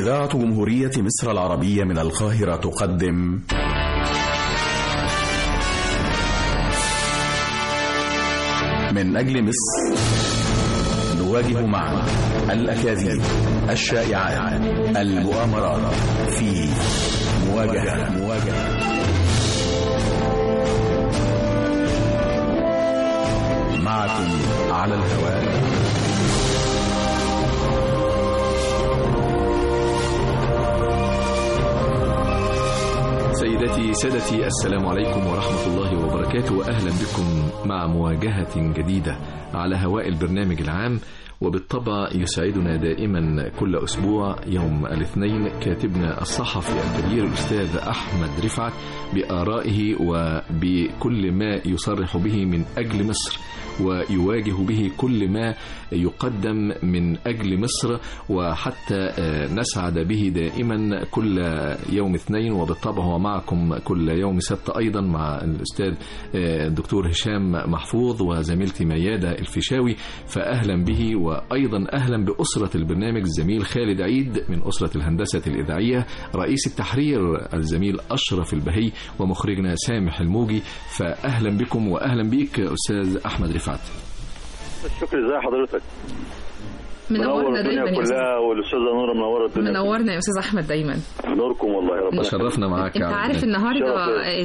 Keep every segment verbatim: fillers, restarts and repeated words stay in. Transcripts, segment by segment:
إذاعة جمهورية مصر العربية من القاهرة تقدم من أجل مصر، نواجه معا الأكاذيب، الشائعات، المؤامرات في مواجهة مواجهة معكم على الهواء. سيدتي سادتي، السلام عليكم ورحمة الله وبركاته، وأهلا بكم مع مواجهة جديدة على هواء البرنامج العام. وبالطبع يسعدنا دائما كل أسبوع يوم الاثنين كاتبنا الصحفي الكبير الأستاذ أحمد رفعت بآرائه وبكل ما يصرح به من أجل مصر، ويواجه به كل ما يقدم من أجل مصر، وحتى نسعد به دائما كل يوم اثنين. وبالطبع هو معكم كل يوم سبت أيضا مع الأستاذ الدكتور هشام محفوظ وزميلتي ميادة الفيشاوي، فأهلا به. وأيضا أهلا بأسرة البرنامج الزميل خالد عيد من أسرة الهندسة الإذاعية، رئيس التحرير الزميل أشرف البهي، ومخرجنا سامح الموجي. فأهلا بكم وأهلا بيك أستاذ أحمد رفعت. الشكر. ازي حضرتك؟ منورنا دايما يا استاذ. والاستاذه نوره منوره الدنيا. منورنا يا استاذ احمد دايما. نوركم والله، ربنا شرفنا معاك. انت عارف النهارده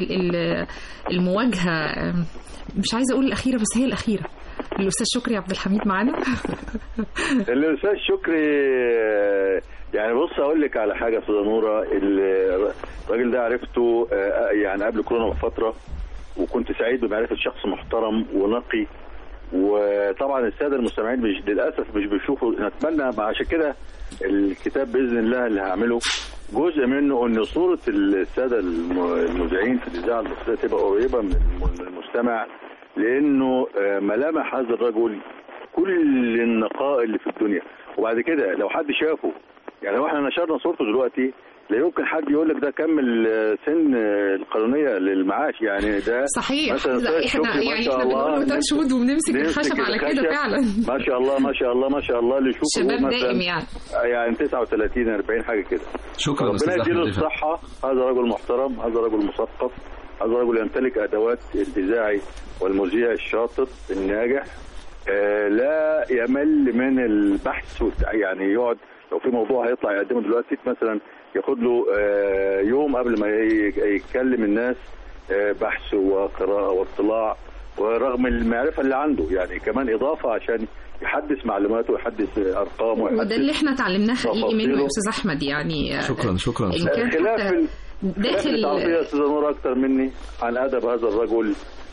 المواجهه مش عايزه اقول الاخيره بس هي الاخيره. الاستاذ شكري عبد الحميد معانا. الاستاذ شكري يعني بص اقول لك على حاجه يا استاذه نوره، الراجل ده عرفته يعني قبل كورونا بفتره، وكنت سعيد بمعرفه شخص محترم ونقي. وطبعا الساده المستمعين مش للاسف مش بيشوفوا، نتمنى عشان كده الكتاب باذن الله اللي هعمله جزء منه ان صوره الساده المذيعين في الاذاعه المصريه تبقى قريبه من المستمع، لانه ملامح هذا الرجل كل النقاء اللي في الدنيا. وبعد كده لو حد شافه، يعني لو احنا نشرنا صورته دلوقتي لا يمكن حد يقول لك ده كمل سن القانونيه للمعاش، يعني ده صحيح. لا احنا يعني احنا بنقول له تشهد وبنمسك الخشب على كده فعلا. ما شاء الله ما شاء الله ما شاء الله، اللي يشوفه شباب دائم يعني يعني تسعة وثلاثين أربعين حاجه كده. شكرا ربنا يديله الصحه. هذا رجل محترم، هذا رجل مثقف، هذا رجل يمتلك ادوات الاذاعي والمذيع الشاطر الناجح، آه لا يمل من البحث، يعني يقعد لو في موضوع هيطلع يقدمه دلوقتي مثلا ياخد له آه يوم قبل ما يتكلم الناس آه بحث وقراءه واطلاع، ورغم المعرفه اللي عنده يعني كمان اضافه عشان يحدث معلوماته ويحدث ارقامه ويحدث. وده اللي احنا اتعلمناه حقيقي منه يا استاذ احمد يعني. شكرا شكرا. خلاف داخل التعطيه يا استاذ نور اكثر مني عن ادب هذا الرجل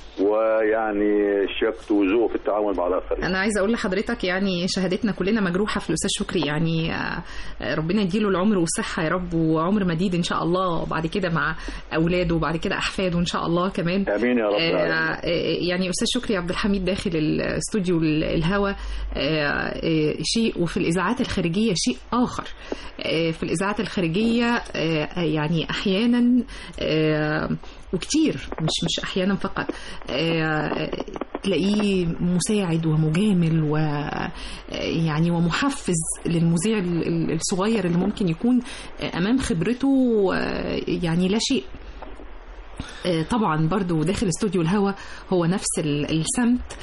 ويعني شفت وذوق في التعامل مع الاخرين. انا عايزه اقول لحضرتك يعني شهادتنا كلنا مجروحه في الاستاذ شكري، يعني ربنا يديله العمر والصحه يا رب، وعمر مديد ان شاء الله، وبعد كده مع اولاده وبعد كده احفاده ان شاء الله كمان. امين يا رب. آه يعني استاذ شكري عبد الحميد داخل الاستوديو الهوا آه شيء، وفي الاذاعات الخارجيه شيء اخر. آه في الاذاعات الخارجيه آه يعني احيانا آه وكتير مش مش احيانا فقط آه تلاقيه مساعد ومجامل ويعني ومحفز للمذيع الصغير اللي ممكن يكون امام خبرته يعني لا شيء. طبعا برضو داخل استوديو الهوا هو نفس السمت،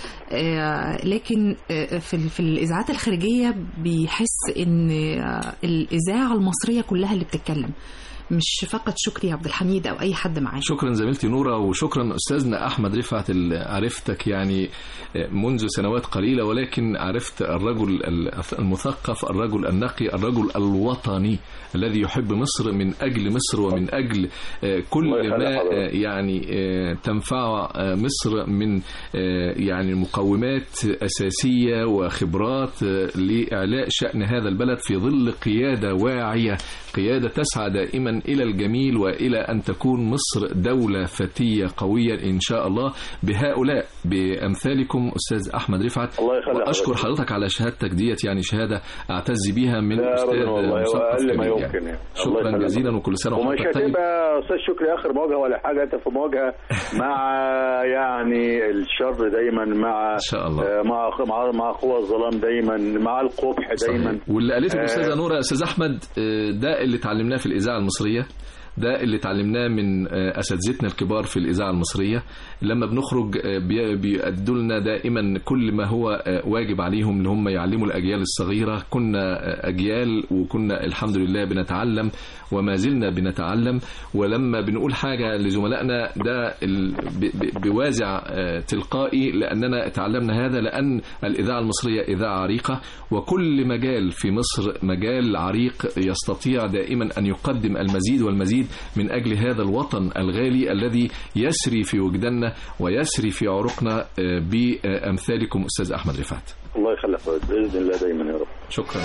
لكن في في الاذاعات الخارجيه بيحس ان الاذاعه المصريه كلها اللي بتتكلم، مش فقط شكري عبد الحميد او اي حد معاه. شكرا زميلتي نوره، وشكرا استاذنا احمد رفعت اللي عرفتك يعني منذ سنوات قليله، ولكن عرفت الرجل المثقف، الرجل النقي، الرجل الوطني الذي يحب مصر من اجل مصر ومن اجل كل ما يعني تنفع مصر من يعني مقومات اساسيه وخبرات لاعلاء شان هذا البلد في ظل قياده واعيه، قياده تسعى دائما إلى الجميل وإلى أن تكون مصر دولة فتية قوية إن شاء الله بهؤلاء بأمثالكم أستاذ أحمد رفعت. وأشكر حضرتك على شهادتك ديت، يعني شهادة أعتز بيها من أستاذ مثقف كبير يعني. شكرا جزيلا وكل سنة ومش هتبقى أستاذ شكري آخر مواجهة ولا حاجة، أنت في مواجهة مع يعني الشر دايما، مع إن شاء الله مع مع مع قوى الظلام دايما، مع القبح دايما. واللي قالته الأستاذة نورة أستاذ أحمد ده اللي اتعلمناه في الإذاعة المصرية، ده اللي اتعلمناه من أساتذتنا الكبار في الإذاعة المصرية. لما بنخرج بيأدوا لنا دائما كل ما هو واجب عليهم اللي هم يعلموا الأجيال الصغيرة. كنا أجيال وكنا الحمد لله بنتعلم وما زلنا بنتعلم، ولما بنقول حاجة لزملائنا ده بوازع تلقائي لأننا تعلمنا هذا، لأن الإذاعة المصرية إذاعة عريقة، وكل مجال في مصر مجال عريق يستطيع دائما أن يقدم المزيد والمزيد من أجل هذا الوطن الغالي الذي يسري في وجداننا ويسري في عروقنا بأمثالكم أستاذ أحمد رفعت. الله يخليك بإذن الله دايما يا رب. شكرا.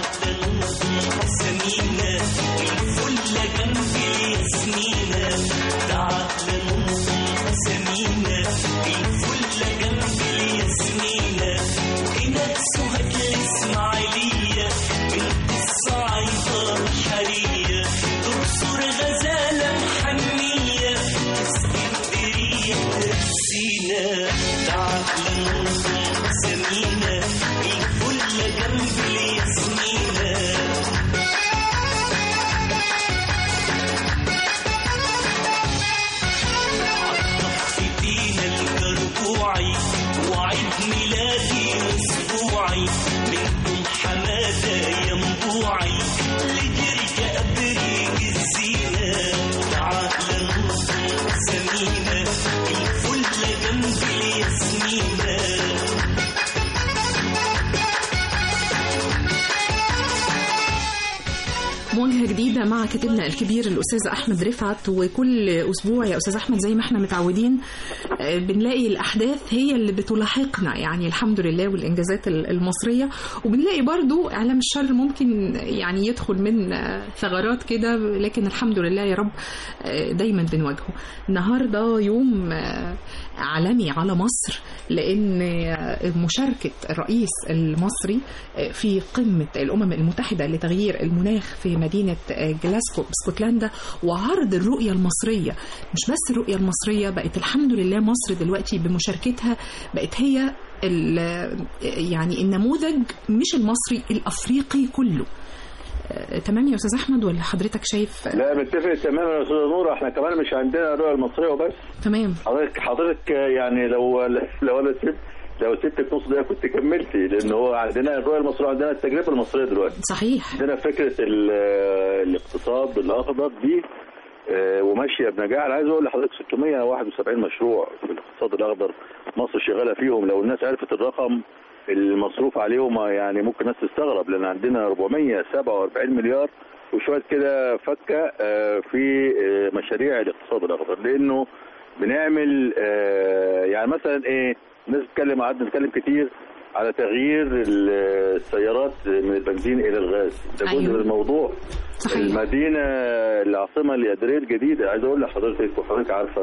مواجهة جديدة مع كاتبنا الكبير الأستاذ أحمد رفعت. وكل أسبوع يا أستاذ أحمد زي ما احنا متعودين بنلاقي الأحداث هي اللي بتلاحقنا، يعني الحمد لله، والإنجازات المصرية، وبنلاقي برضو إعلام الشر ممكن يعني يدخل من ثغرات كده، لكن الحمد لله يا رب دايما بنواجهه. النهاردة يوم عالمي على مصر، لأن مشاركة الرئيس المصري في قمة الأمم المتحدة لتغيير المناخ في مدينة جلاسكو باسكتلندا، وعرض الرؤية المصرية. مش بس الرؤية المصرية، بقت الحمد لله مصر دلوقتي بمشاركتها بقت هي يعني النموذج، مش المصري، الأفريقي كله. تمام يا أستاذ أحمد ولا حضرتك شايف؟ لا متفق تماما يا أستاذ نورة، احنا كمان مش عندنا الرؤية المصرية وبس. تمام. حضرتك حضرتك يعني لو لو انا سبت لو سبت نص دقيقة كنت كملتي، لأن هو عندنا الرؤية المصرية، عندنا التجربة المصرية دلوقتي. صحيح. عندنا فكرة الاقتصاد الأخضر دي وماشية بنجاح. أنا عايز أقول لحضرتك ستمائة وواحد وسبعين مشروع في الاقتصاد الأخضر مصر شغالة فيهم. لو الناس عرفت الرقم المصروف عليهم يعني ممكن الناس تستغرب، لأن عندنا أربعمائة وسبعة وأربعين مليار وشوية كده فكة في مشاريع الاقتصاد الأخضر، لأنه بنعمل يعني مثلا إيه، الناس بتتكلم قعدنا نتكلم كتير على تغيير السيارات من البنزين إلى الغاز، ده جزء أيوة. من الموضوع. صحيح. المدينة العاصمة الإدارية الجديدة، عايز أقول لحضرتك وحضرتك عارفة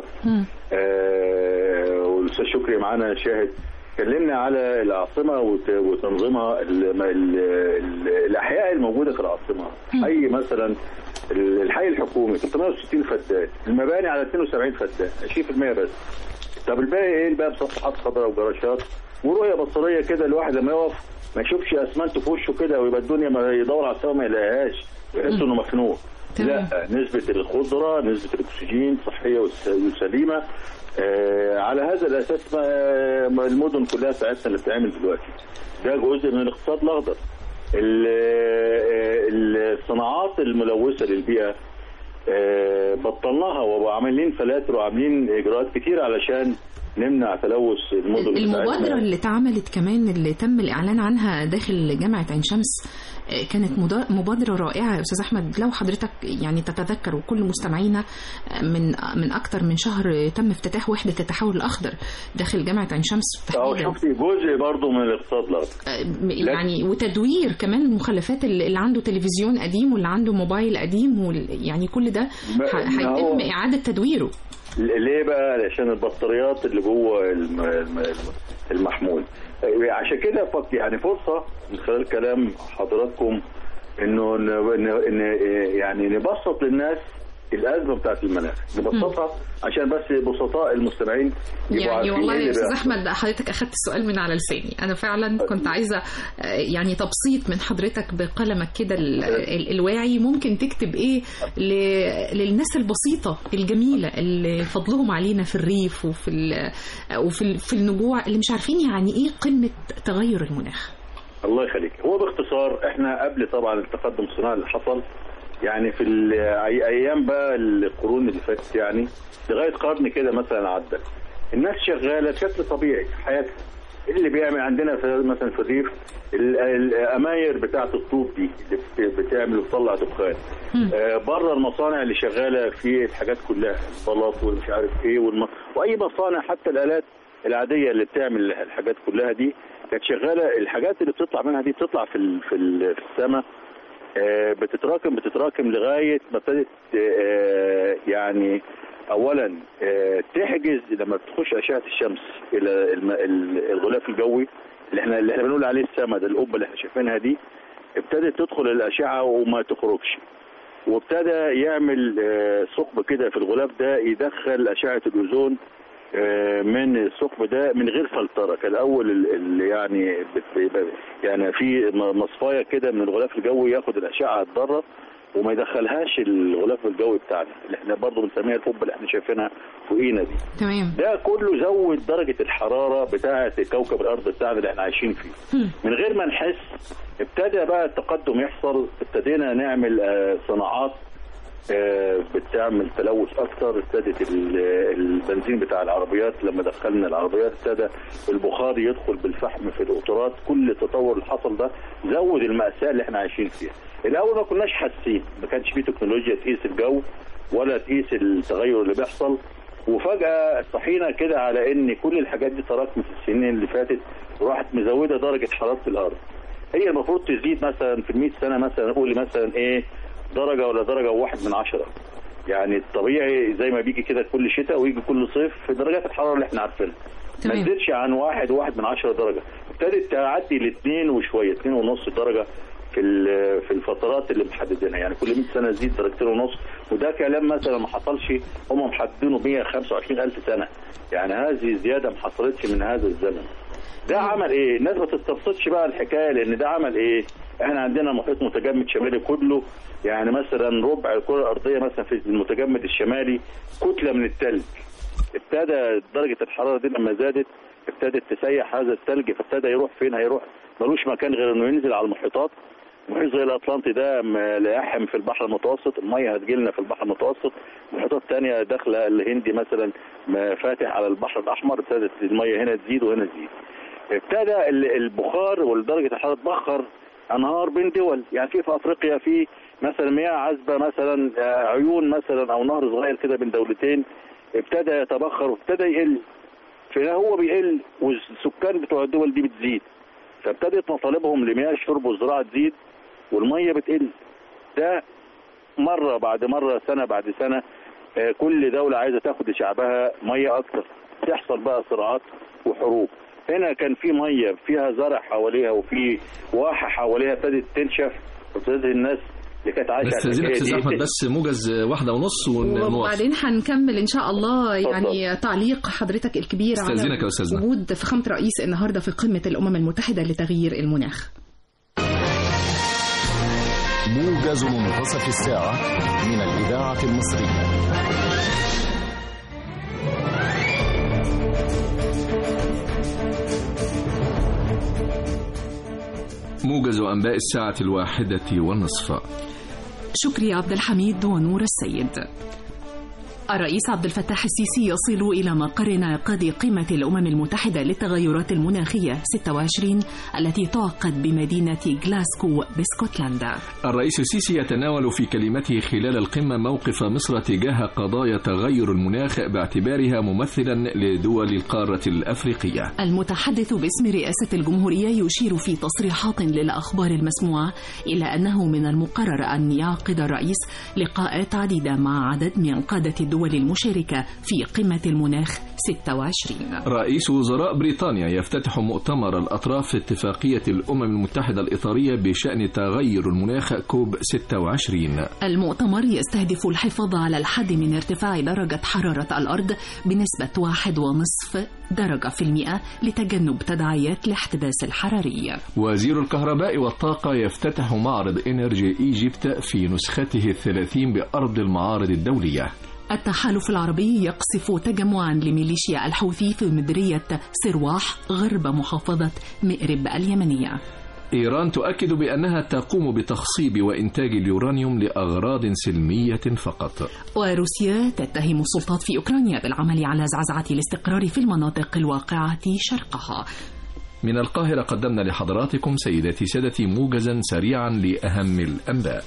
آه والأستاذ شكري معانا شاهد، اتكلمنا على العاصمة وتنظيمها، الأحياء الموجودة في العاصمة. حي مثلا الحي الحكومي ثلاثمائة وستين فدان، المباني على اثنين وسبعين فدان، عشرين بالمئة بس. طب الباقي ايه؟ الباقي بصفحات خضراء وجراشات ورؤية بصرية كده، الواحد لما يقف ما يشوفش اسمنت في وشه كده ويبقى الدنيا ما يدور على السما ما يلاقيهاش، يحس انه مخنوق. لا، نسبة الخضرة، نسبة الاكسجين صحية وسليمة. آه على هذا الاساس ما المدن كلها ساعتنا اللي بتعمل دلوقتي ده جزء من الاقتصاد الاخضر. الصناعات الملوثة للبيئة آه بطلناها، وعاملين فلاتر وعاملين اجراءات كتير علشان نمنع تلوث المدن. المبادرة اللي اتعملت كمان اللي تم الإعلان عنها داخل جامعة عين شمس كانت مبادرة رائعة يا أستاذ أحمد. لو حضرتك يعني تتذكر وكل مستمعينا من من أكتر من شهر تم افتتاح وحدة التحول الأخضر داخل جامعة عين شمس تحديدا. شفتي جزء برضه من الاقتصاد يعني وتدوير كمان المخلفات اللي عنده تلفزيون قديم واللي عنده موبايل قديم يعني كل ده هيتم إعادة تدويره. ليه بقى؟ عشان البطاريات اللي جوه المحمول. عشان كده يعني فرصه من خلال كلام حضراتكم انه ان يعني نبسط للناس الازمه بتاعت المناخ، نبسطها عشان بس بسطاء المستمعين يبقوا عارفين. يعني والله يا استاذ احمد حضرتك اخذت السؤال من على لساني. انا فعلا كنت عايزه يعني تبسيط من حضرتك بقلمك كده الواعي. ممكن تكتب ايه للناس البسيطه الجميله اللي فضلهم علينا في الريف وفي وفي في النجوع اللي مش عارفين يعني ايه قمه تغير المناخ؟ الله يخليك. هو باختصار احنا قبل طبعا التقدم الصناعي اللي حصل يعني في الايام بقى القرون اللي فاتت يعني لغايه قرن كده مثلا عدى، الناس شغاله بشكل طبيعي حياتها. اللي بيعمل عندنا في مثلا في الريف الاماير بتاعه الطوب دي اللي بتعمل وتطلع دخان، آه بره المصانع اللي شغاله في الحاجات كلها البلاط والمش عارف ايه والم... واي مصانع حتى الالات العاديه اللي بتعمل الحاجات كلها دي كانت شغاله. الحاجات اللي بتطلع منها دي بتطلع في ال... في, ال... في السماء، آه بتتراكم بتتراكم لغايه ما ابتدت آه يعني اولا آه تحجز لما بتخش اشعه الشمس الى الم... الغلاف الجوي اللي احنا اللي احنا بنقول عليه السماء ده، القبه اللي احنا شايفينها دي ابتدت تدخل الاشعه وما تخرجش، وابتدى يعمل آه ثقب كده في الغلاف ده يدخل اشعه الاوزون من الثقب ده من غير فلتره. كان الاول اللي يعني يعني في مصفايه كده من الغلاف الجوي ياخد الاشعه الضاره وما يدخلهاش الغلاف الجوي بتاعنا اللي احنا برضه بنسميها القبه اللي احنا شايفينها فوقينا دي. تمام. ده كله زود درجه الحراره بتاعه كوكب الارض بتاعنا اللي احنا عايشين فيه. م. من غير ما نحس ابتدى بقى التقدم يحصل، ابتدينا نعمل صناعات بتعمل تلوث اكتر. ابتدت البنزين بتاع العربيات لما دخلنا العربيات ابتدى البخار يدخل بالفحم في القطارات. كل التطور اللي حصل ده زود المأساة اللي احنا عايشين فيها. الاول ما كناش حاسين، ما كانش فيه تكنولوجيا تقيس الجو ولا تقيس التغير اللي بيحصل، وفجأة صحينا كده على ان كل الحاجات دي تراكمت في السنين اللي فاتت وراحت مزودة درجة حرارة الارض. هي المفروض تزيد مثلا في المئة سنة مثلا نقول مثلا ايه درجة ولا درجة وواحد من عشرة. يعني الطبيعي زي ما بيجي كده كل شتاء ويجي كل صيف في درجات الحرارة اللي احنا عارفينها. ما تزيدش عن واحد وواحد من عشرة درجة. ابتدت تعدي لاثنين وشوية، اثنين ونص درجة في في الفترات اللي محددينها. يعني كل مئة سنة تزيد درجتين ونص، وده كلام مثلا ما حصلش، هم محددينه مئة وخمسة وعشرين ألف سنة. يعني هذه زيادة ما حصلتش من هذا الزمن. ده عمل ايه؟ الناس ما تستبسطش بقى الحكايه، لان ده عمل ايه؟ احنا عندنا محيط متجمد شمالي كله، يعني مثلا ربع الكره الارضيه مثلا في المتجمد الشمالي كتله من الثلج. ابتدى درجه الحراره دي لما زادت ابتدت تسيح هذا الثلج، فابتدى يروح فين؟ هيروح ملوش مكان غير انه ينزل على المحيطات. محيط زي الاطلنطي ده لاحم في البحر المتوسط، الميه هتجيلنا في البحر المتوسط. محيطات ثانيه داخله الهندي مثلا فاتح على البحر الاحمر، ابتدت الميه هنا تزيد وهنا تزيد. ابتدى البخار ودرجه الحراره تبخر انهار بين دول. يعني في في افريقيا في مثلا مياه عذبه مثلا عيون مثلا او نهر صغير كده بين دولتين ابتدى يتبخر وابتدى يقل. فهو بيقل والسكان بتوع الدول دي بتزيد، فابتدت مطالبهم لمياه الشرب والزراعه تزيد والميه بتقل. ده مره بعد مره سنه بعد سنه كل دوله عايزه تاخد لشعبها ميه اكتر، تحصل بقى صراعات وحروب. هنا كان في ميه فيها زرع حواليها وفي واحه حواليها ابتدت تنشف وابتدت الناس اللي كانت عايشه. بس زينك استاذ احمد بس موجز واحده ونص ونواصل وبعدين هنكمل ان شاء الله. يعني تعليق حضرتك الكبير على وجود فخامه رئيس النهارده في قمه الامم المتحده لتغيير المناخ. موجز منتصف الساعه من الاذاعه المصريه. موجز أنباء الساعة الواحدة والنصف. شكري عبد الحميد ونور السيد. الرئيس عبد الفتاح السيسي يصل إلى مقر انعقاد قمة الأمم المتحدة للتغيرات المناخية ستة وعشرين التي تعقد بمدينة غلاسكو باسكتلندا. الرئيس السيسي يتناول في كلمته خلال القمة موقف مصر تجاه قضايا تغير المناخ باعتبارها ممثلا لدول القارة الأفريقية. المتحدث باسم رئاسة الجمهورية يشير في تصريحات للأخبار المسموعة إلى أنه من المقرر أن يعقد الرئيس لقاءات عديدة مع عدد من قادة الدول المشاركة في قمة المناخ ستة وعشرين. رئيس وزراء بريطانيا يفتتح مؤتمر الأطراف في اتفاقية الأمم المتحدة الإطارية بشأن تغير المناخ كوب ستة وعشرين. المؤتمر يستهدف الحفاظ على الحد من ارتفاع درجة حرارة الأرض بنسبة واحد ونصف درجة في المئة لتجنب تداعيات الاحتباس الحراري. وزير الكهرباء والطاقة يفتتح معرض إنرجي إيجيبت في نسخته الثلاثين بأرض المعارض الدولية. التحالف العربي يقصف تجمعا لميليشيا الحوثي في مديرية سرواح غرب محافظة مئرب اليمنية. إيران تؤكد بأنها تقوم بتخصيب وإنتاج اليورانيوم لأغراض سلمية فقط. وروسيا تتهم السلطات في أوكرانيا بالعمل على زعزعة الاستقرار في المناطق الواقعة شرقها. من القاهرة قدمنا لحضراتكم سيداتي سادتي موجزا سريعا لأهم الأنباء.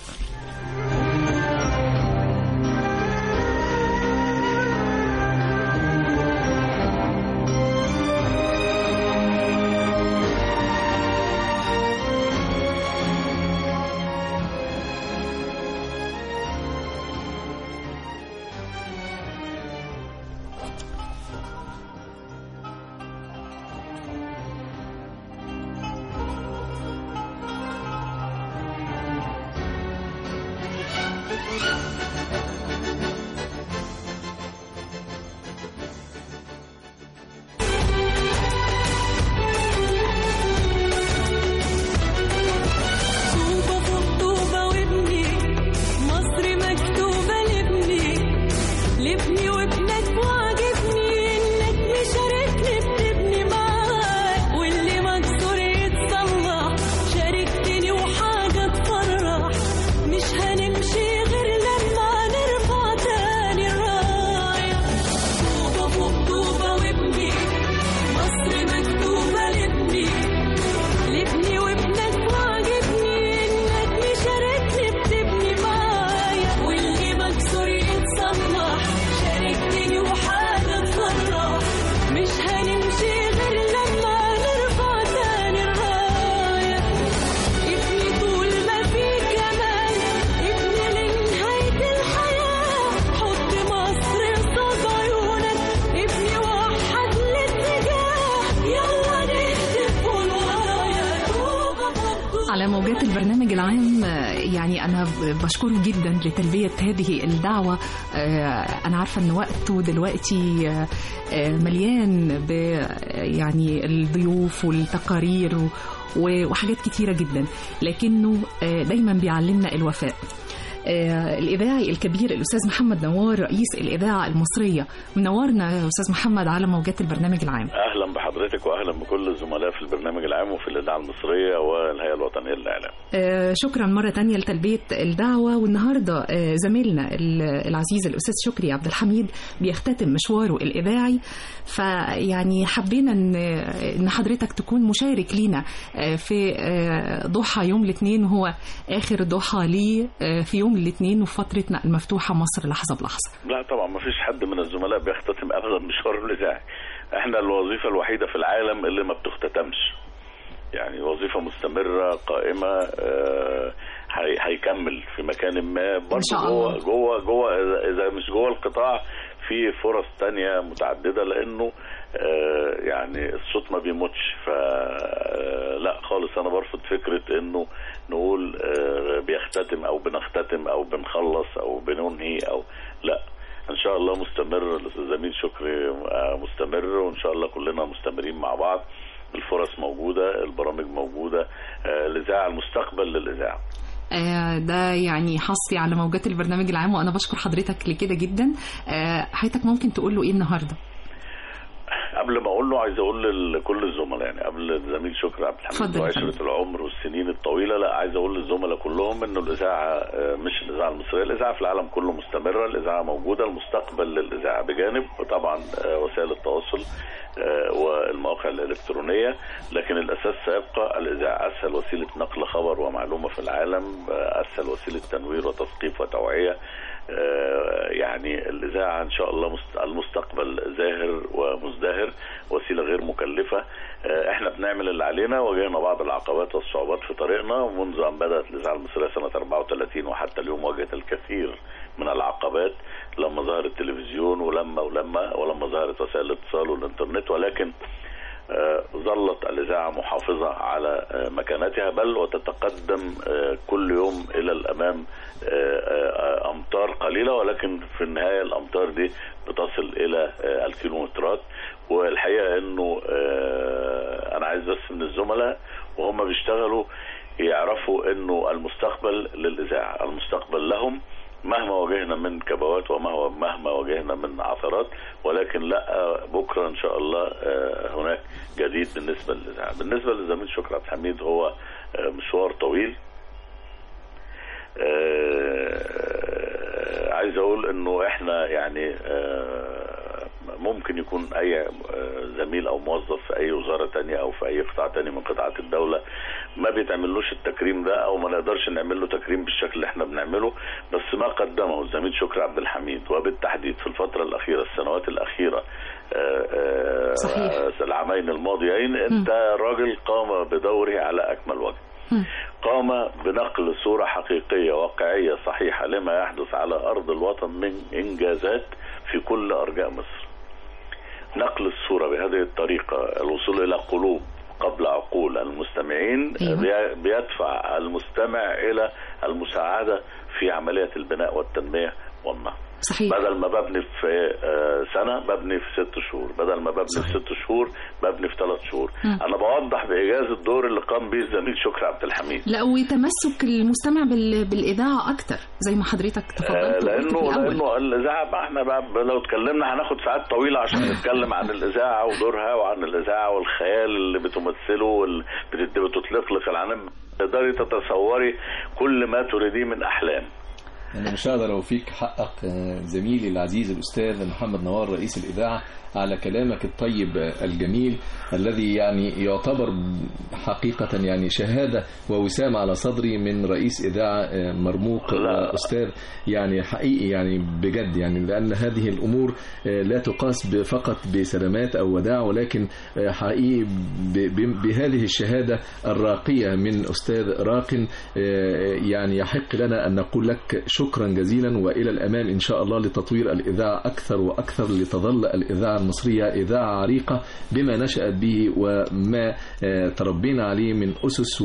على موجات البرنامج العام. يعني أنا بشكره جدا لتلبية هذه الدعوة. أنا عارفة أن وقته دلوقتي مليان ب يعني الضيوف والتقارير وحاجات كتيرة جدا، لكنه دايما بيعلمنا الوفاء. الإذاعي الكبير الأستاذ محمد نوار رئيس الإذاعة المصرية، منورنا يا أستاذ محمد على موجات البرنامج العام. أهلا بحضرتك وأهلا بكل الزملاء في البرنامج العام وفي الإذاعة المصرية والهيئة الوطنية للإعلام. آه شكرا مرة تانية لتلبية الدعوة. والنهاردة آه زميلنا العزيز الأستاذ شكري عبد الحميد بيختتم مشواره الإذاعي، فيعني حبينا إن, إن حضرتك تكون مشارك لينا آه في آه ضحى يوم الاثنين، وهو آخر ضحى لي آه في يوم الاثنين وفترتنا المفتوحة مصر لحظة بلحظة. لا طبعا ما فيش حد من الزملاء بيختتم أبدا مشواره الإذاعي. احنا الوظيفة الوحيدة في العالم اللي ما بتختتمش، يعني وظيفة مستمرة قائمة. آه هيكمل في مكان ما برضه جوه جوه جوه اذا مش جوه القطاع في فرص تانية متعددة، لانه آه يعني الصوت ما بيموتش. فلا خالص انا برفض فكرة انه نقول آه بيختتم او بنختتم او بنخلص او بننهي او لا. ان شاء الله مستمر. الزميل شكري مستمر، وان شاء الله كلنا مستمرين مع بعض. الفرص موجودة، البرامج موجودة، الإذاعة المستقبل للإذاعة. ده يعني حصري على موجات البرنامج العام، وأنا بشكر حضرتك لكده جدا. حضرتك ممكن تقول له إيه النهاردة؟ قبل ما اقول له عايز اقول لكل الزملاء، يعني قبل الزميل شكري عبد الحميد وعشره العمر والسنين الطويله، لا عايز اقول للزملاء كلهم انه الاذاعه مش الاذاعه المصريه، الاذاعه في العالم كله مستمره، الاذاعه موجوده، المستقبل للاذاعه بجانب طبعا وسائل التواصل والمواقع الالكترونيه، لكن الاساس سيبقى الاذاعه، اسهل وسيله نقل خبر ومعلومه في العالم، اسهل وسيله تنوير وتثقيف وتوعيه. يعني الإذاعة إن شاء الله المستقبل زاهر ومزدهر، وسيلة غير مكلفة. احنا بنعمل اللي علينا، واجهنا بعض العقبات والصعوبات في طريقنا منذ أن بدأت الإذاعة المصرية سنة أربعة وثلاثين وحتى اليوم واجهت الكثير من العقبات لما ظهر التلفزيون ولما ولما ولما ظهرت وسائل الاتصال والإنترنت، ولكن ظلت الإذاعة محافظة على مكانتها، بل وتتقدم كل يوم إلى الأمام أمتار قليلة، ولكن في النهاية الأمتار دي بتصل إلى الكيلومترات. والحقيقة أنه أنا عايز بس من الزملاء وهم بيشتغلوا يعرفوا أنه المستقبل للإذاعة، المستقبل لهم مهما واجهنا من كبوات ومهما واجهنا من عثرات، ولكن لا بكرة إن شاء الله هناك جديد بالنسبة للإذاعة. بالنسبة للزميل شكري عبد الحميد هو مشوار طويل. عايز أقول إنه إحنا يعني ممكن يكون أي زميل أو موظف في أي وزارة تانية أو في أي قطاع تاني من قطاعات الدولة ما بيتعملوش التكريم ده، أو ما نقدرش نعمل له تكريم بالشكل اللي احنا بنعمله، بس ما قدمه الزميل شكري عبد الحميد وبالتحديد في الفترة الأخيرة السنوات الأخيرة صحيح. العامين الماضيين، أنت راجل قام بدوره على أكمل وجه، قام بنقل صورة حقيقية واقعية صحيحة لما يحدث على أرض الوطن من إنجازات في كل أرجاء مصر. نقل الصورة بهذه الطريقة، الوصول إلى قلوب قبل عقول المستمعين، أيوة. بيدفع المستمع إلى المساعدة في عملية البناء والتنمية والنهضة. صحيح. بدل ما ببني في سنة ببني في ست شهور، بدل ما ببني صحيح. في ست شهور ببني في ثلاث شهور. م. أنا بوضح بإيجاز الدور اللي قام به الزميل شكري عبد الحميد. لا وتمسك المستمع بالإذاعة أكتر زي ما حضرتك تفضلت. آه لأنه لأنه الإذاعة بقى احنا بقى لو اتكلمنا هناخد ساعات طويلة عشان نتكلم عن الإذاعة ودورها وعن الإذاعة والخيال اللي بتمثله واللي بتطلق لك العنان. تقدري تتصوري كل ما تريديه من أحلام. أنا مش هقدر أوفيك حقك زميلي العزيز الأستاذ محمد نوار رئيس الإذاعة على كلامك الطيب الجميل الذي يعني يعتبر حقيقة يعني شهادة ووسامة على صدري من رئيس إذاعة مرموق وأستاذ يعني حقيقي يعني بجد، يعني لأن هذه الأمور لا تقاس فقط بسلامات أو وداع، ولكن حقيقي بهذه الشهادة الراقية من أستاذ راق يعني يحق لنا أن نقول لك شكرا جزيلا، وإلى الأمام إن شاء الله لتطوير الإذاعة أكثر وأكثر لتظل الإذاعة المصرية إذاعة عريقة بما نشأت به وما تربينا عليه من أسس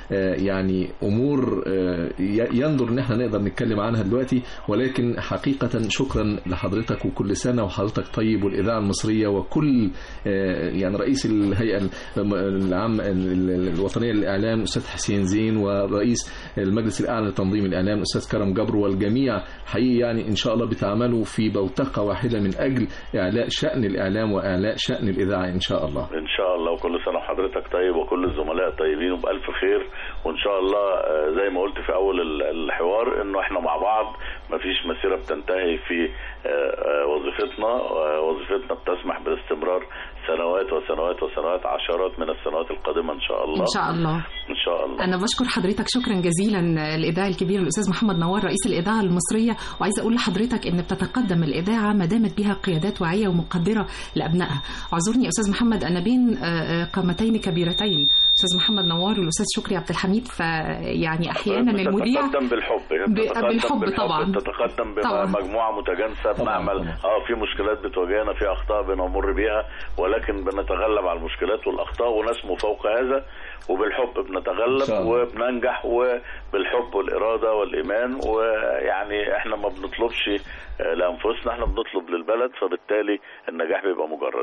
ويعني أمور ينظر إن احنا نقدر نتكلم عنها دلوقتي، ولكن حقيقة شكرا لحضرتك وكل سنة وحضرتك طيب، والإذاعة المصرية وكل يعني رئيس الهيئة العام الوطنية للإعلام الأستاذ حسين زين، ورئيس المجلس الأعلى لتنظيم الإعلام الأستاذ كرم جبر، والجميع حقيقي يعني إن شاء الله بتعملوا في بوتقة واحدة من أجل إعلاء شأن الإعلام وإعلاء شأن الإذاعة إن شاء الله. إن شاء الله، وكل سنة وحضرتك طيب وكل الزملاء طيبين وبألف خير، وإن شاء الله زي ما قلت في أول الحوار إنه إحنا مع بعض مفيش مسيرة بتنتهي في وظيفتنا، وظيفتنا بتسمح بالاستمرار سنوات وسنوات وسنوات، عشرات من السنوات القادمة إن شاء الله. إن شاء الله. إن شاء الله. أنا بشكر حضرتك شكرا جزيلا الإذاعي الكبير الأستاذ محمد نوار رئيس الإذاعة المصرية، وعايزة أقول لحضرتك إن بتتقدم الإذاعة ما دامت بها قيادات واعية ومقدرة لأبنائها. اعذرني يا أستاذ محمد أنا بين قامتين كبيرتين، أستاذ محمد نوار والأستاذ شكري عبد الحميد، فيعني أحيانا المذيع بتتقدم بالحب بالحب طبعا تتقدم بمجموعة متجانسة بنعمل اه في مشكلات بتواجهنا، في أخطاء بنمر بيها، ولكن بنتغلب على المشكلات والأخطاء ونسمو فوق هذا، وبالحب بنتغلب وبننجح، وبالحب والإرادة والإيمان. ويعني احنا ما بنطلبش لأنفسنا، احنا بنطلب للبلد، فبالتالي النجاح بيبقى مجرد.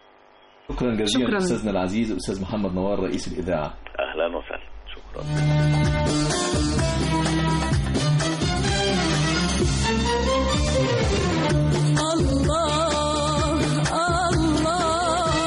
شكرا جزيلا أستاذنا العزيز أستاذ محمد نوار رئيس الإذاعة. أهلا وسهلا. شكرا. الله الله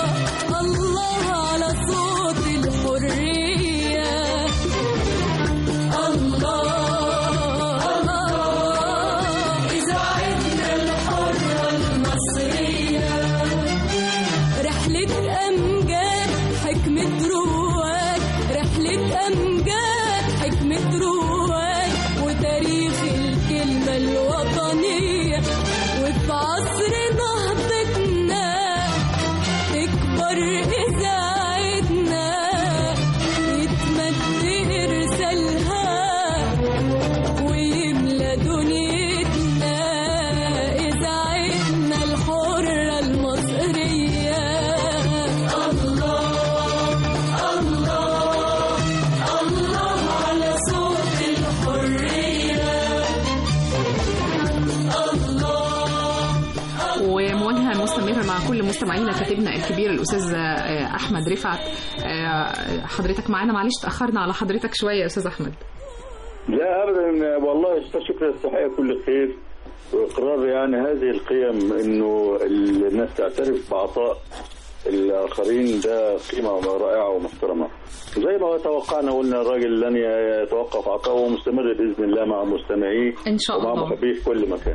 في عصر نهضتنا تكبر إذاعتنا يتمد إرسالها ويملى دنيتنا إذاعتنا الحرة المصرية. الله الله الله على صوت الحرية. ومواجهة مستمرة مع كل مستمعينا كاتبنا الكبير الأستاذ أحمد رفعت. حضرتك معانا، معلش تأخرنا على حضرتك شوية يا أستاذ أحمد. لا أبدا والله، أستاذ شكرا، الصحية كل خير وإقرار يعني هذه القيم إنه الناس تعترف بعطاء الآخرين ده قيمة رائعة ومحترمة. زي ما توقعنا قلنا الراجل لن يتوقف عطاؤه ومستمر بإذن الله مع مستمعيه إن شاء الله ومع محبيه في كل مكان.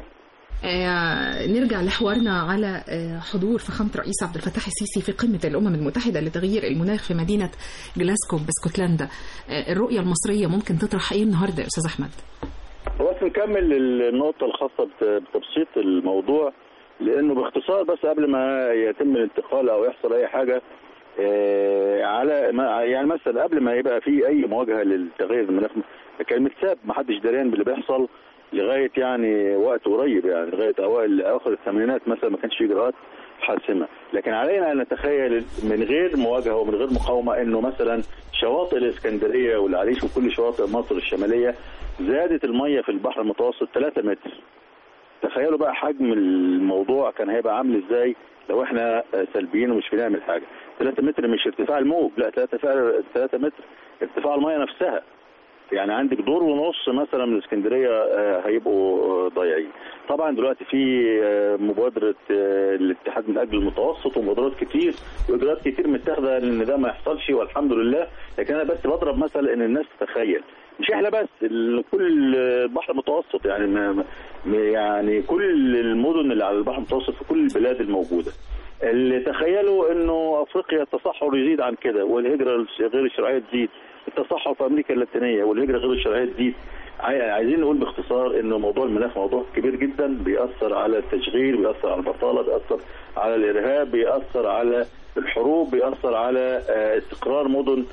آه نرجع لحوارنا على آه حضور فخامة الرئيس عبد الفتاح السيسي في قمة الأمم المتحدة لتغيير المناخ في مدينة جلاسكو باسكتلندا. آه الرؤية المصرية ممكن تطرح إيه النهاردة يا أستاذ أحمد؟ بس نكمل النقطة الخاصة بتبسيط الموضوع، لأنه باختصار بس قبل ما يتم الانتقال أو يحصل أي حاجة آه على ما يعني مثلا قبل ما يبقى في أي مواجهة للتغيير المناخ كان متساب، ما حدش دريان باللي بيحصل لغايه يعني وقت قريب، يعني لغايه اوائل اخر الثمانينات مثلا ما كانش في اجراءات حاسمه، لكن علينا ان نتخيل من غير مواجهه ومن غير مقاومه انه مثلا شواطئ الاسكندريه والعريش وكل شواطئ مصر الشماليه زادت الميه في البحر المتوسط ثلاثة متر. تخيلوا بقى حجم الموضوع كان هيبقى عامل ازاي لو احنا سلبيين ومش بنعمل حاجه. ثلاثة متر مش ارتفاع الموج، لا ثلاثة متر ارتفاع الميه نفسها. يعني عندك دور ونص مثلا من اسكندريه هيبقوا ضايعين. طبعا دلوقتي في مبادره الاتحاد من اجل المتوسط ومبادرات كتير واجراءات كتير متاخده ان ده ما يحصلش والحمد لله، لكن انا بس بضرب مثل ان الناس تتخيل مش احنا بس، كل البحر المتوسط يعني يعني كل المدن اللي على البحر المتوسط في كل البلاد الموجوده. اللي تخيلوا انه افريقيا التصحر يزيد عن كده والهجره غير الشرعيه تزيد، التصحر في امريكا اللاتينيه والهجره غير الشرعيه تزيد. عايزين نقول باختصار انه موضوع المناخ موضوع كبير جدا، بيأثر على التشغيل، بيأثر على البطاله، بيأثر على الارهاب، بيأثر على الحروب، بيأثر على استقرار مدن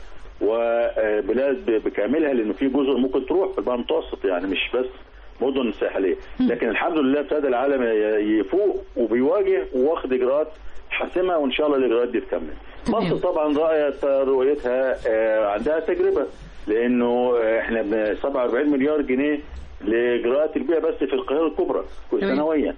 وبلاد بكاملها، لانه في جزر ممكن تروح في البحر المتوسط يعني مش بس مدن ساحليه. لكن الحمد لله ابتدى العالم يفوق وبيواجه واخد اجراءات حاسمه، وان شاء الله الاجراءات دي تكمل. مصر طبعا رأيت رؤيتها عندها تجربه، لانه احنا ب سبعة وأربعين مليار جنيه لاجراءات البيئه بس في القاهره الكبرى سنويا.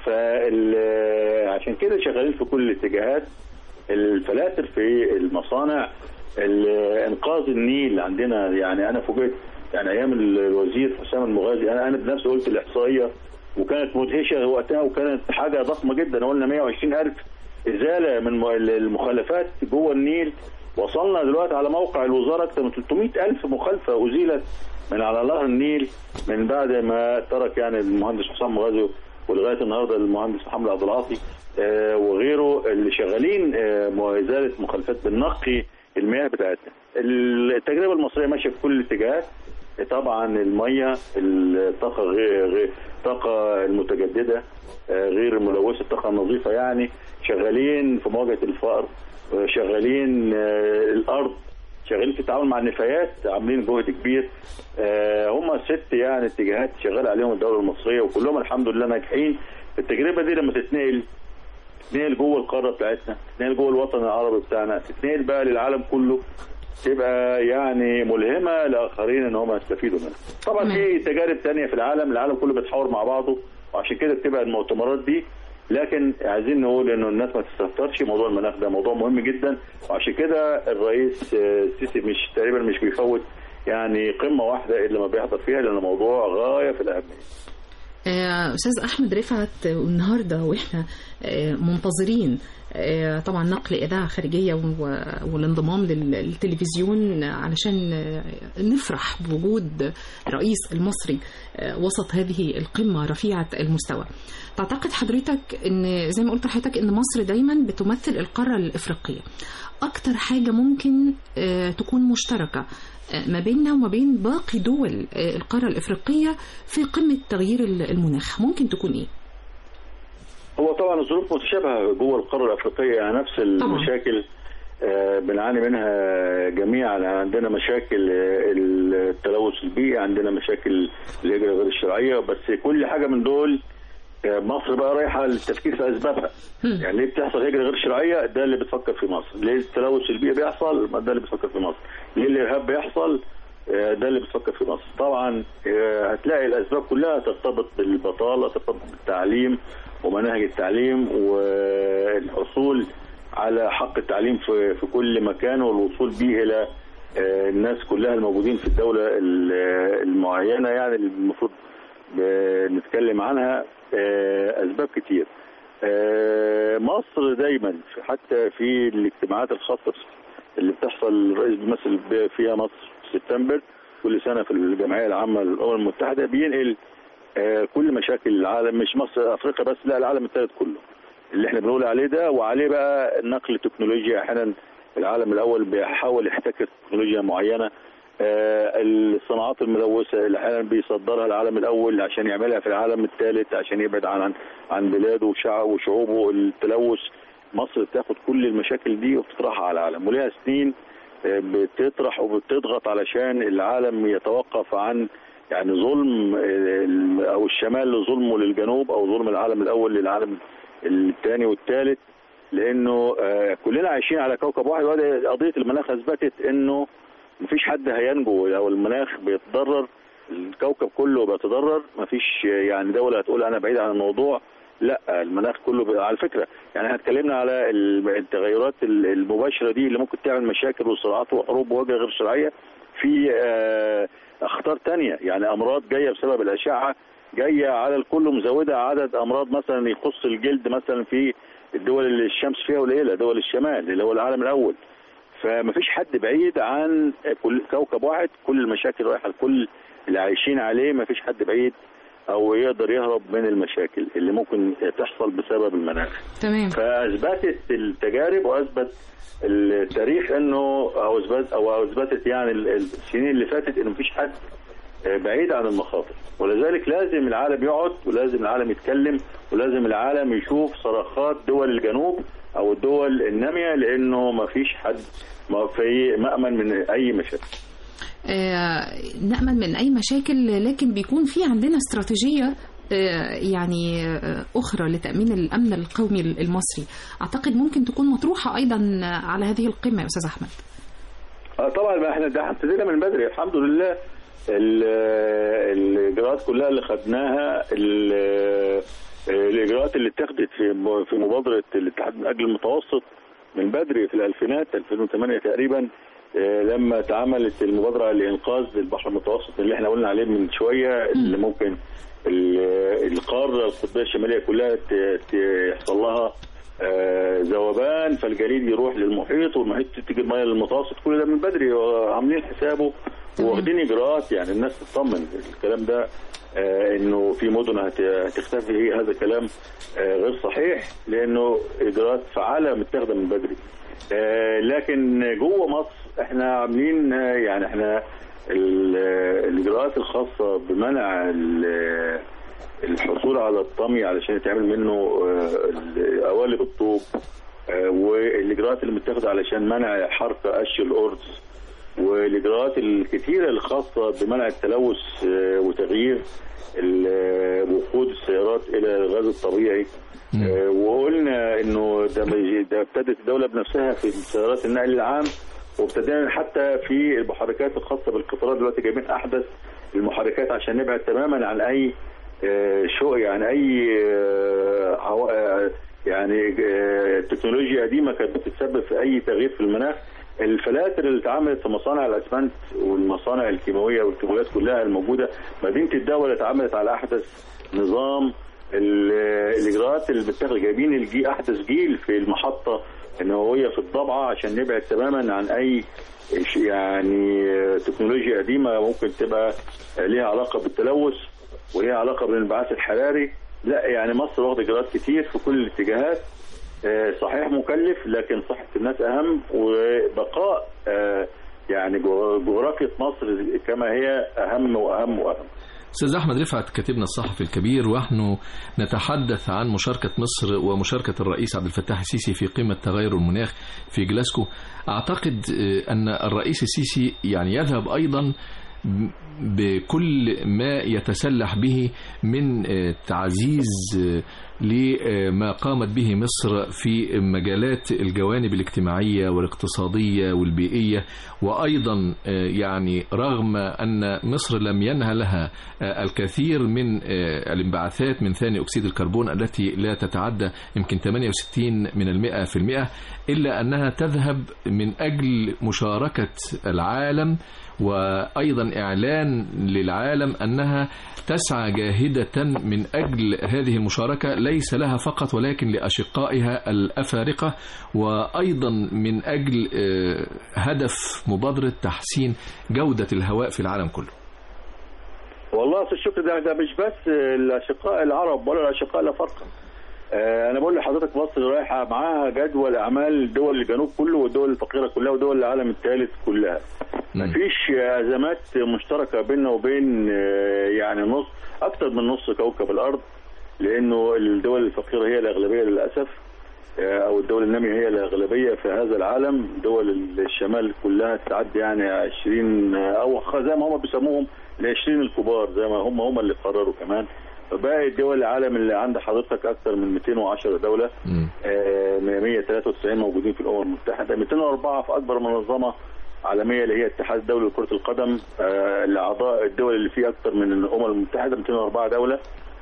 فعشان كده شغالين في كل الاتجاهات، الفلاتر في المصانع، انقاذ النيل عندنا. يعني انا فوجئت يعني ايام الوزير حسام المغازي، انا انا بنفسي قلت الاحصائيه وكانت مدهشه وقتها وكانت حاجه ضخمه جدا، قلنا مئة وعشرين ألف ازاله من المخلفات جوه النيل. وصلنا دلوقتي على موقع الوزاره اكثر من ثلاثمئة ألف مخالفه ازيلت من على نهر النيل من بعد ما ترك يعني المهندس حسام مغازي ولغايه النهارده المهندس محمد عبد العاطي آه وغيره اللي شغالين آه ازاله مخلفات بالنقي المياه بتاعتنا. التجربه المصريه ماشيه في كل الاتجاهات. طبعا الميه، الطاقه غير غير الطاقه المتجدده غير الملوثه، الطاقه النظيفه، يعني شغالين في مواجهه الفقر، شغالين الارض، شغالين في التعامل مع النفايات، عاملين جهد كبير. هم ست يعني اتجاهات شغال عليهم الدوله المصريه وكلهم الحمد لله ناجحين. التجربه دي لما تتنقل تتنقل جوه القاره بتاعتنا، تتنقل جوه الوطن العربي بتاعنا، تتنقل بقى للعالم كله، تبقى يعني ملهمه لاخرين ان هم يستفيدوا منها. طبعا في تجارب ثانيه في العالم، العالم كله بيتحاور مع بعضه وعشان كده بتبقى المؤتمرات دي. لكن عايزين نقول انه الناس ما تستهترش، موضوع المناخ ده موضوع مهم جدا، وعشان كده الرئيس السيسي مش تقريبا مش بيفوت يعني قمه واحده الا ما بيحضر فيها، لان موضوع غايه في الاهميه. أستاذ أحمد رفعت، النهاردة وإحنا منتظرين طبعا نقل إذاعة خارجية والانضمام للتلفزيون علشان نفرح بوجود الرئيس المصري وسط هذه القمة رفيعة المستوى. تعتقد حضرتك أن زي ما قلت لحضرتك أن مصر دايما بتمثل القارة الإفريقية، أكتر حاجة ممكن تكون مشتركة ما بيننا وما بين باقي دول القارة الإفريقية في قمة تغيير المناخ ممكن تكون إيه؟ هو طبعا الظروف متشابهه جوه القاره الافريقيه، يعني نفس المشاكل آه بنعاني منها جميعا. عندنا مشاكل التلوث البيئي، عندنا مشاكل الهجره غير الشرعيه، بس كل حاجه من دول مصر بقى رايحه للتفكير في اسبابها. يعني ليه بتحصل هجره غير شرعيه؟ ده اللي بتفكر في مصر. ليه التلوث البيئي بيحصل؟ ده اللي بتفكر في مصر. ليه الارهاب بيحصل؟ ده اللي بتفكر في مصر. طبعا هتلاقي الاسباب كلها ترتبط بالبطاله، ترتبط بالتعليم ومناهج التعليم والحصول على حق التعليم في في كل مكان والوصول به الى الناس كلها الموجودين في الدوله المعينه، يعني المفروض نتكلم عنها. اسباب كتير. مصر دايما حتى في الاجتماعات الخاصه اللي بتحصل الرئيس بيمثل فيها مصر في سبتمبر كل سنه في الجمعيه العامه للامم المتحده بينقل كل مشاكل العالم، مش مصر افريقيا بس، لا العالم الثالث كله اللي احنا بنقول عليه ده. وعليه بقى نقل تكنولوجيا. احيانا العالم الاول بيحاول يحتكر تكنولوجيا معينه. الصناعات الملوثه اللي احيانا بيصدرها العالم الاول عشان يعملها في العالم الثالث عشان يبعد عن عن بلاده وشعوبه التلوث. مصر بتاخد كل المشاكل دي وبتطرحها على العالم، وليها سنين بتطرح وبتضغط علشان العالم يتوقف عن يعني ظلم او الشمال لظلمه للجنوب او ظلم العالم الاول للعالم الثاني والثالث، لانه كلنا عايشين على كوكب واحد. قضيه المناخ اثبتت انه مفيش حد هينجو لو المناخ بيتضرر، الكوكب كله بيتضرر. مفيش يعني دوله هتقول انا بعيد عن الموضوع، لا المناخ كله. على فكره يعني احنا اتكلمنا على التغيرات المباشره دي اللي ممكن تعمل مشاكل وصراعات وحروب وهجره غير شرعيه. في اخطار ثانيه، يعني امراض جايه بسبب الاشعه جايه على الكل، مزوده عدد امراض مثلا يخص الجلد مثلا في الدول اللي الشمس فيها قليله، دول الشمال اللي هو العالم الاول. فمفيش حد بعيد عن كل كوكب واحد، كل المشاكل رايحه لكل اللي عايشين عليه، مفيش حد بعيد او يقدر يهرب من المشاكل اللي ممكن تحصل بسبب المناخ. تمام. فاثبتت التجارب واثبت التاريخ انه او اثبت او اثبتت يعني السنين اللي فاتت انه مفيش حد بعيد عن المخاطر، ولذلك لازم العالم يقعد ولازم العالم يتكلم ولازم العالم يشوف صراخات دول الجنوب او الدول الناميه، لانه مفيش حد ما في مأمن من اي مشاكل. آه نأمن من أي مشاكل، لكن بيكون في عندنا استراتيجية آه يعني آه أخرى لتأمين الأمن القومي المصري. أعتقد ممكن تكون مطروحة أيضا على هذه القمة يا أستاذ أحمد. آه طبعا ما احنا ده ابتدينا من بدري الحمد لله. الإجراءات كلها اللي خدناها، الإجراءات اللي اتخذت في في مبادرة الاتحاد من أجل المتوسط من بدري في الألفينات ألفين وثمانية تقريبا، لما اتعملت المبادرة لإنقاذ البحر المتوسط اللي احنا قلنا عليه من شوية، اللي ممكن القارة القطبية الشمالية كلها يحصل لها ذوبان فالجليد يروح للمحيط والمحيط تيجي المياه للمتوسط. كل ده من بدري وعاملين حسابه واخدين اجراءات، يعني الناس تطمن الكلام ده آه انه في مدن هتختفي، هذا كلام آه غير صحيح، لانه اجراءات فعاله متاخده من بدري. آه لكن جوه مصر احنا عاملين آه يعني احنا الاجراءات الخاصه بمنع الحصول على الطمي علشان يتعمل منه آه قوالب الطوب، آه والاجراءات اللي متاخده علشان منع حرق قش الارز، والاجراءات الكثيره الخاصه بمنع التلوث وتغيير وقود السيارات الى الغاز الطبيعي. وقلنا انه ده ابتدت الدوله بنفسها في سيارات النقل العام، وابتدينا حتى في المحركات الخاصه بالقطارات دلوقتي جايبين احدث المحركات عشان نبعد تماما عن اي شو يعني اي يعني تكنولوجيا قديمه كانت بتتسبب في اي تغيير في المناخ. الفلاتر اللي اتعملت في مصانع الاسمنت والمصانع الكيماويه والكيماويات كلها الموجوده، مدينه الدوله اتعملت على احدث نظام. الاجراءات اللي بتاخد جايبين الجي احدث جيل في المحطه النوويه في الضبعه عشان نبعد تماما عن اي يعني تكنولوجيا قديمه ممكن تبقى ليها علاقه بالتلوث وليها علاقه بالانبعاث الحراري. لا يعني مصر واخده اجراءات كتير في كل الاتجاهات. صحيح مكلف، لكن صحة الناس أهم، وبقاء يعني جغرافية مصر كما هي أهم وأهم وأهم. أستاذ أحمد رفعت كاتبنا الصحفي الكبير، ونحن نتحدث عن مشاركة مصر ومشاركة الرئيس عبد الفتاح السيسي في قمة تغير المناخ في جلاسكو. أعتقد أن الرئيس السيسي يعني يذهب أيضا بكل ما يتسلح به من تعزيز لما قامت به مصر في مجالات الجوانب الاجتماعية والاقتصادية والبيئية، وأيضا يعني رغم أن مصر لم ينهى لها الكثير من الانبعاثات من ثاني أكسيد الكربون التي لا تتعدى يمكن ثمانية وستين من المئة في المئة، إلا أنها تذهب من أجل مشاركة العالم وأيضا إعلان للعالم أنها تسعى جاهدة من أجل هذه المشاركة، ليس لها فقط ولكن لأشقائها الأفارقة، وأيضا من أجل هدف مبادرة تحسين جودة الهواء في العالم كله. والله أستاذ شكري ده, ده مش بس الأشقاء العرب ولا الأشقاء الأفارقة. أنا بقول لحضرتك مصر رايحة معاها جدول أعمال دول الجنوب كله والدول الفقيرة كلها ودول العالم الثالث كلها. مفيش أزمات مشتركة بيننا وبين يعني نص أكثر من نص كوكب الأرض، لأنه الدول الفقيرة هي الأغلبية للأسف، أو الدول النامية هي الأغلبية في هذا العالم. دول الشمال كلها تعدي يعني عشرين أو زي ما هم بيسموهم العشرين الكبار، زي ما هم هم اللي قرروا كمان. باقي الدول العالم اللي عند حضرتك اكثر من مئتين وعشرة دوله، آه مئة وثلاثة وتسعين موجودين في الامم المتحده، مئتين وأربعة في اكبر منظمه عالميه اللي هي الاتحاد الدولي لكره القدم، آه الاعضاء الدول اللي فيه اكثر من الامم المتحده مئتين وأربعة دوله.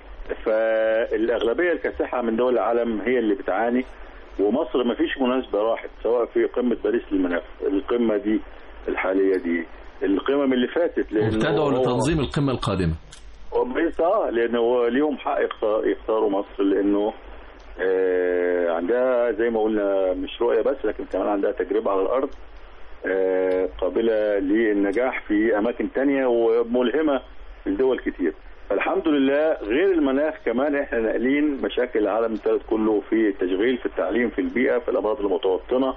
فالاغلبيه الكاسحه من دول العالم هي اللي بتعاني، ومصر ما فيش مناسبه راحت سواء في قمه باريس للمناخ، القمه دي الحاليه دي، القمم اللي فاتت، لانه وابتدعوا لتنظيم القمه القادمه. اه لانه ليهم حق يختاروا مصر، لانه آه عندها زي ما قلنا مش رؤيه بس، لكن كمان عندها تجربه على الارض آه قابله للنجاح في اماكن تانية وملهمه في دول كتير. فالحمد لله غير المناخ كمان احنا ناقلين مشاكل العالم الثالث كله في التشغيل، في التعليم، في البيئه، في الامراض المتوطنه،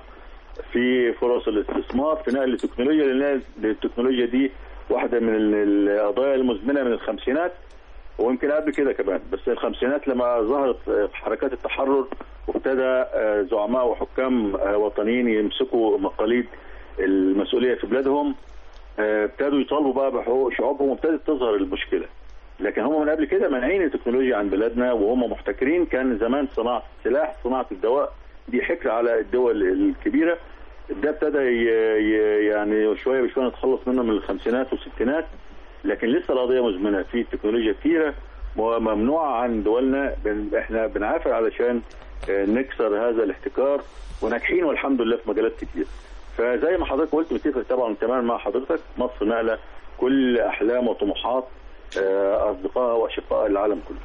في فرص الاستثمار، في نقل التكنولوجيا، لان التكنولوجيا دي واحدة من القضايا المزمنة من الخمسينات ويمكن قبل كده كمان، بس الخمسينات لما ظهرت حركات التحرر وابتدى زعماء وحكام وطنيين يمسكوا مقاليد المسؤولية في بلادهم، ابتدوا يطالبوا بقى بحقوق شعوبهم وابتدت تظهر المشكلة. لكن هم من قبل كده مانعين التكنولوجيا عن بلادنا وهم محتكرين. كان زمان صناعة السلاح، صناعة الدواء دي حكر على الدول الكبيرة، ده ابتدى يعني شويه بشويه نتخلص منه من الخمسينات والستينات، لكن لسه القضيه مزمنه في تكنولوجيا كثيره وممنوعه عن دولنا. احنا بنعافر علشان نكسر هذا الاحتكار وناجحين والحمد لله في مجالات كتير. فزي ما حضرتك قلت متفق طبعا تماما مع حضرتك، مصر نقله كل احلام وطموحات اصدقائها واشقائها العالم كله.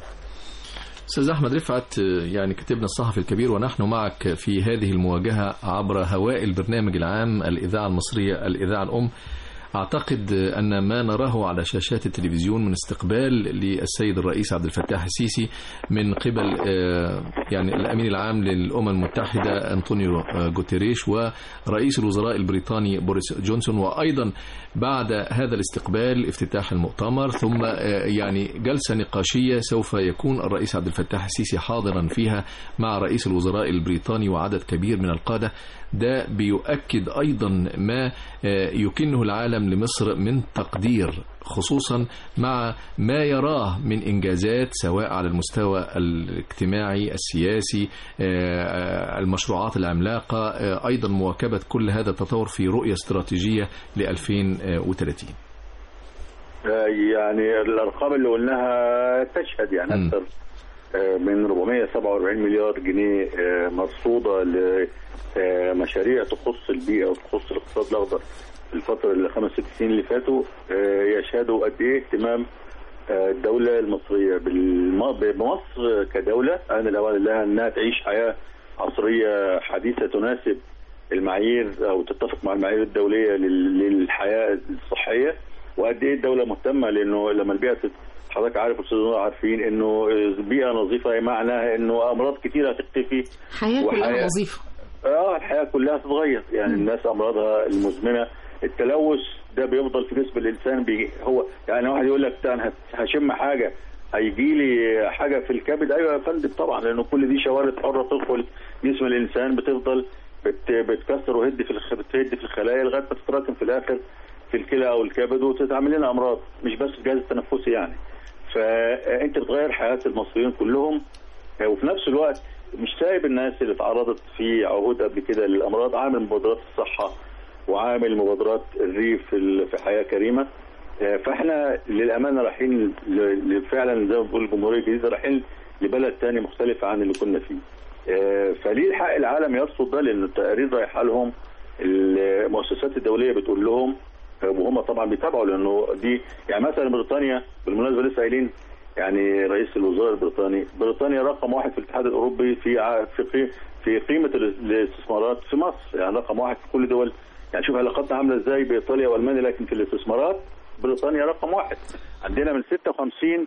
أستاذ أحمد رفعت، يعني كتبنا الصحفي الكبير، ونحن معك في هذه المواجهة عبر هواء البرنامج العام الإذاعة المصرية الإذاعة الأم. أعتقد أن ما نراه على شاشات التلفزيون من استقبال للسيد الرئيس عبد الفتاح السيسي من قبل يعني الأمين العام للأمم المتحدة أنطونيو غوتيريش ورئيس الوزراء البريطاني بوريس جونسون، وأيضا بعد هذا الاستقبال افتتاح المؤتمر، ثم يعني جلسة نقاشية سوف يكون الرئيس عبد الفتاح السيسي حاضرا فيها مع رئيس الوزراء البريطاني وعدد كبير من القادة. ده بيؤكد أيضا ما يكنه العالم لمصر من تقدير، خصوصا مع ما يراه من إنجازات سواء على المستوى الاجتماعي السياسي، المشروعات العملاقة، أيضا مواكبة كل هذا التطور في رؤية استراتيجية ل ألفين وثلاثين. يعني الأرقام اللي قلناها تشهد يعني م. أكثر من أربعمئة وسبعة وأربعين مليار جنيه مرصودة لمشاريع تخص البيئة وتخص الاقتصاد الأخضر الفترة الخمس ست سنين اللي فاتوا، يشهدوا قد إيه اهتمام الدولة المصرية بمصر كدولة. أنا الأوان لها أنها تعيش حياة عصرية حديثة تناسب المعايير أو تتفق مع المعايير الدولية للحياة الصحية، وقد إيه الدولة مهتمة، لأنه لما البيئة حضرتك عارف أستاذ نور عارفين إنه بيئة نظيفة معناها إنه أمراض كثيرة هتختفي، حياة كلها وظيفة. اه الحياة كلها تتغير، يعني الناس أمراضها المزمنة، التلوث ده بيفضل في جسم الانسان بي هو يعني واحد يقول لك انا هشم حاجه هيجي لي حاجه في الكبد. ايوه يا فندم طبعا، لانه كل دي شوارد حره تدخل جسم الانسان بتفضل بت بتكسر وهد في بتهد في الخلايا لغايه ما تتراكم في الاخر في الكلى او الكبد وتتعمل لنا امراض مش بس الجهاز التنفسي يعني. فانت بتغير حياه المصريين كلهم، وفي نفس الوقت مش سايب الناس اللي اتعرضت في عهود قبل كده للامراض، عامل مبادرات الصحه وعامل مبادرات الريف في حياه كريمه. فاحنا للامانه رايحين فعلا زي ما بقول الجمهوريه الجديده رايحين لبلد ثاني مختلف عن اللي كنا فيه. فليه الحق العالم يرصد ده؟ لان التقارير رايحه لهم، المؤسسات الدوليه بتقول لهم، وهم طبعا بيتابعوا لانه دي يعني مثلا بريطانيا بالمناسبه لسه قايلين يعني رئيس الوزراء البريطاني بريطانيا رقم واحد في الاتحاد الاوروبي في في في قيمه الاستثمارات في مصر، يعني رقم واحد في كل دول. يعني شوف علاقاتنا عامله ازاي بايطاليا والمانيا، لكن في الاستثمارات بريطانيا رقم واحد. عندنا من ستة وخمسين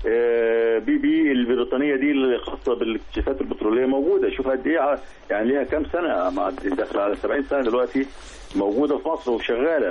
بي بي البريطانيه دي اللي خاصه بالاكتشافات البتروليه موجوده. شوف قد ايه يعني ليها كام سنه، داخله على سبعين سنه دلوقتي موجوده في مصر وشغاله.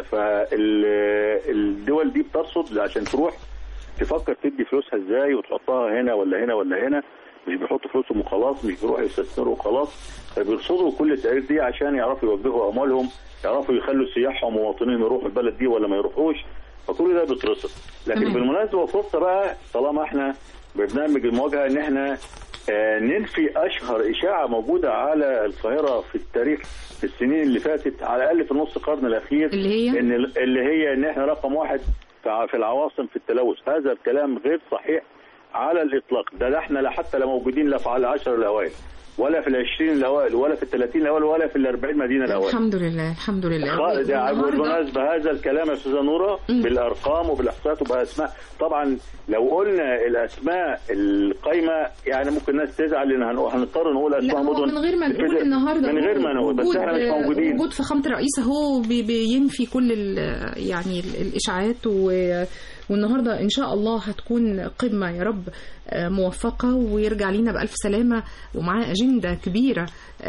فالدول دي بترصد عشان تروح تفكر تدي فلوسها ازاي وتحطها هنا ولا هنا ولا هنا، مش بيحطوا فلوسهم وخلاص، مش بيروحوا يستثمروا وخلاص. فبيرصدوا كل التقارير دي عشان يعرفوا يوجهوا اموالهم، يعرفوا يخلوا سياحهم ومواطنين يروحوا البلد دي ولا ما يروحوش. فكل ده بيترصد. لكن بالمناسبه فرصه بقى طالما احنا برنامج المواجهه ان احنا آه ننفي اشهر اشاعه موجوده على القاهره في التاريخ في السنين اللي فاتت، على الاقل في النص القرن الاخير، اللي هي ان اللي هي ان احنا رقم واحد في العواصم في التلوث. هذا الكلام غير صحيح على الاطلاق. ده, ده احنا لا حتى لا موجودين لا في العشر الاوائل ولا في العشرين الاوائل ولا في الثلاثين الاوائل ولا في الاربعين مدينه الاوائل. الحمد لله الحمد لله. ده بالمناسبه هذا الكلام يا استاذه نوره بالارقام وبالاحصاءات وباسماء. طبعا لو قلنا الاسماء القايمه يعني ممكن الناس تزعل لان هنضطر نقول اسماء مدن من غير ما نقول النهارده، من غير ما نقول، بس احنا مش موجودين. وجود فخامه الرئيس اهو بينفي كل يعني الاشاعات، و والنهارده ان شاء الله هتكون قمه يا رب موفقه ويرجع لينا بالف سلامه ومعاه اجنده كبيره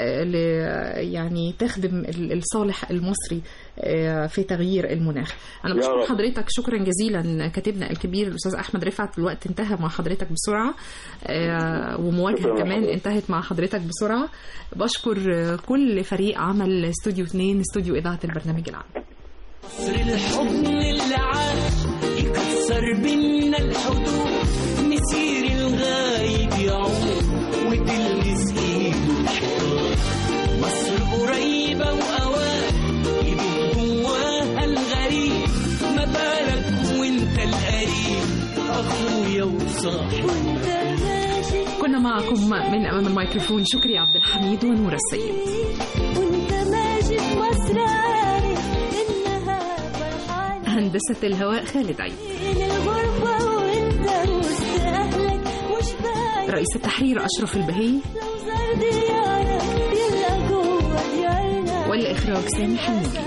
يعني تخدم الصالح المصري في تغيير المناخ. انا بشكر حضرتك شكرا جزيلا كاتبنا الكبير الاستاذ احمد رفعت. الوقت انتهى مع حضرتك بسرعه ومواجهه كمان انتهت مع حضرتك بسرعه. بشكر كل فريق عمل استوديو اثنين استوديو اذاعه البرنامج العام. مصر الحضن اللي عاش يكسر بينا الحدود، مسير الغايب يعود وتلمس ايده الحيط. مصر قريبة وأوان يدوب جواها الغريب، ما بالك وانت القريب أخويا وصاحبي. كنا معكم من أمام الميكروفون شكري عبد الحميد ونور السيد. وانت ماشي في مصر هندسة الهواء خالد عيد. رئيس التحرير أشرف البهي، والإخراج سامي حمودي.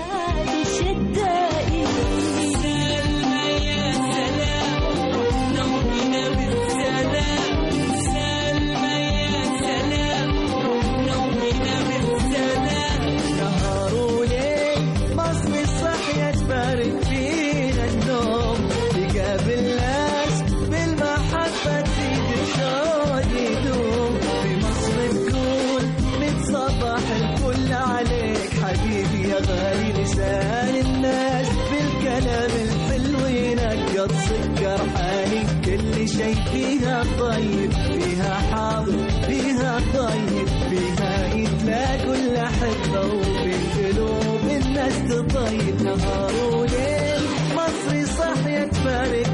لسان الناس بالكلام الحلو ينقض سكر حالي، كل شيء فيها طيب، فيها حاضر فيها طيب، فيها يتلاقوا الأحبة وبين قلوب الناس تطيب. نهار وليل مصري صح يتفارق